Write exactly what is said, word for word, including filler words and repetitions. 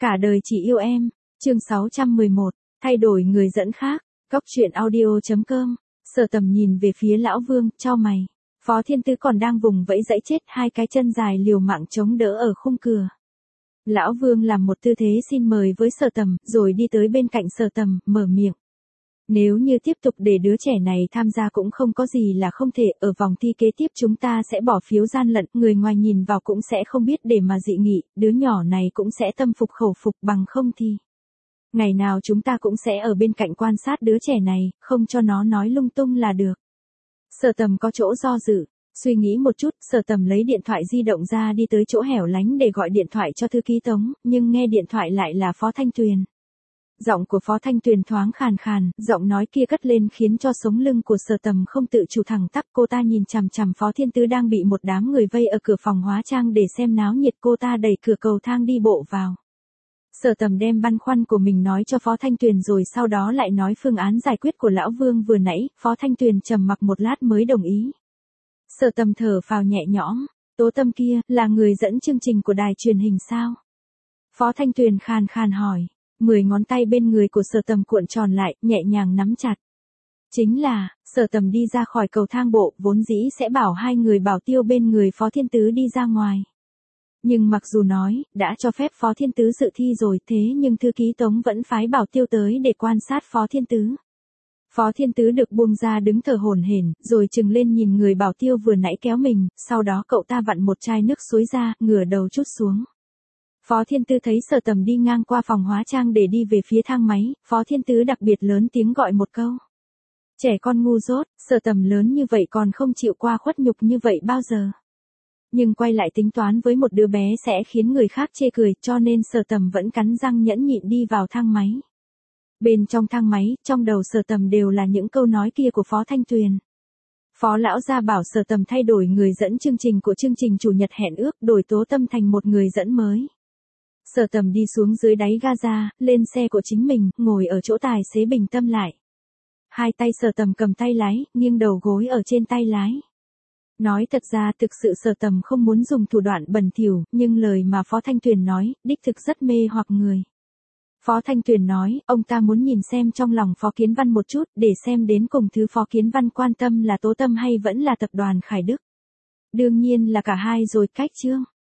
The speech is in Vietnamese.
Cả đời chỉ yêu em, chương sáu trăm mười một, thay đổi người dẫn khác, góc truyện audio chấm com, Sở Tầm nhìn về phía lão Vương, chau mày. Phó Thiên Tứ còn đang vùng vẫy dãy chết, hai cái chân dài liều mạng chống đỡ ở khung cửa. Lão Vương làm một tư thế xin mời với Sở Tầm, rồi đi tới bên cạnh Sở Tầm, mở miệng. Nếu như tiếp tục để đứa trẻ này tham gia cũng không có gì là không thể, ở vòng thi kế tiếp chúng ta sẽ bỏ phiếu gian lận, người ngoài nhìn vào cũng sẽ không biết để mà dị nghị, đứa nhỏ này cũng sẽ tâm phục khẩu phục, bằng không thì ngày nào chúng ta cũng sẽ ở bên cạnh quan sát đứa trẻ này, không cho nó nói lung tung là được. Sở Tầm có chỗ do dự, suy nghĩ một chút, Sở Tầm lấy điện thoại di động ra đi tới chỗ hẻo lánh để gọi điện thoại cho thư ký Tống, nhưng nghe điện thoại lại là Phó Thanh Tuyền. Giọng của Phó Thanh Tuyền thoáng khàn khàn, giọng nói kia cất lên khiến cho sống lưng của Sở Tầm không tự chủ thẳng tắp. Cô ta nhìn chằm chằm Phó Thiên Tứ đang bị một đám người vây ở cửa phòng hóa trang để xem náo nhiệt, cô ta đẩy cửa cầu thang đi bộ vào. Sở Tầm đem băn khoăn của mình nói cho Phó Thanh Tuyền rồi sau đó lại nói phương án giải quyết của lão Vương vừa nãy. Phó Thanh Tuyền trầm mặc một lát mới đồng ý. Sở Tầm thở phào nhẹ nhõm, Tố Tâm kia là người dẫn chương trình của đài truyền hình sao? Phó Thanh Tuyền khàn khàn hỏi. Mười ngón tay bên người của Sở Tầm cuộn tròn lại, nhẹ nhàng nắm chặt. Chính là, Sở Tầm đi ra khỏi cầu thang bộ, vốn dĩ sẽ bảo hai người bảo tiêu bên người Phó Thiên Tứ đi ra ngoài. Nhưng mặc dù nói, đã cho phép Phó Thiên Tứ dự thi rồi, thế nhưng thư ký Tống vẫn phái bảo tiêu tới để quan sát Phó Thiên Tứ. Phó Thiên Tứ được buông ra đứng thở hổn hển, rồi trừng lên nhìn người bảo tiêu vừa nãy kéo mình, sau đó cậu ta vặn một chai nước suối ra, ngửa đầu trút xuống. Phó Thiên Tứ thấy Sở Tầm đi ngang qua phòng hóa trang để đi về phía thang máy, Phó Thiên Tứ đặc biệt lớn tiếng gọi một câu. Trẻ con ngu dốt, Sở Tầm lớn như vậy còn không chịu qua khuất nhục như vậy bao giờ. Nhưng quay lại tính toán với một đứa bé sẽ khiến người khác chê cười, cho nên Sở Tầm vẫn cắn răng nhẫn nhịn đi vào thang máy. Bên trong thang máy, trong đầu Sở Tầm đều là những câu nói kia của Phó Thanh Tuyền. Phó lão gia bảo Sở Tầm thay đổi người dẫn chương trình của chương trình chủ nhật hẹn ước, đổi Tố Tâm thành một người dẫn mới. Sở Tầm đi xuống dưới đáy ga-ra, lên xe của chính mình, ngồi ở chỗ tài xế bình tâm lại. Hai tay Sở Tầm cầm tay lái, nghiêng đầu gối ở trên tay lái. Nói thật ra thực sự Sở Tầm không muốn dùng thủ đoạn bẩn thỉu, nhưng lời mà Phó Thanh Tuyền nói, đích thực rất mê hoặc người. Phó Thanh Tuyền nói, ông ta muốn nhìn xem trong lòng Phó Kiến Văn một chút, để xem đến cùng thứ Phó Kiến Văn quan tâm là Tố Tâm hay vẫn là tập đoàn Khải Đức. Đương nhiên là cả hai rồi, cách chương.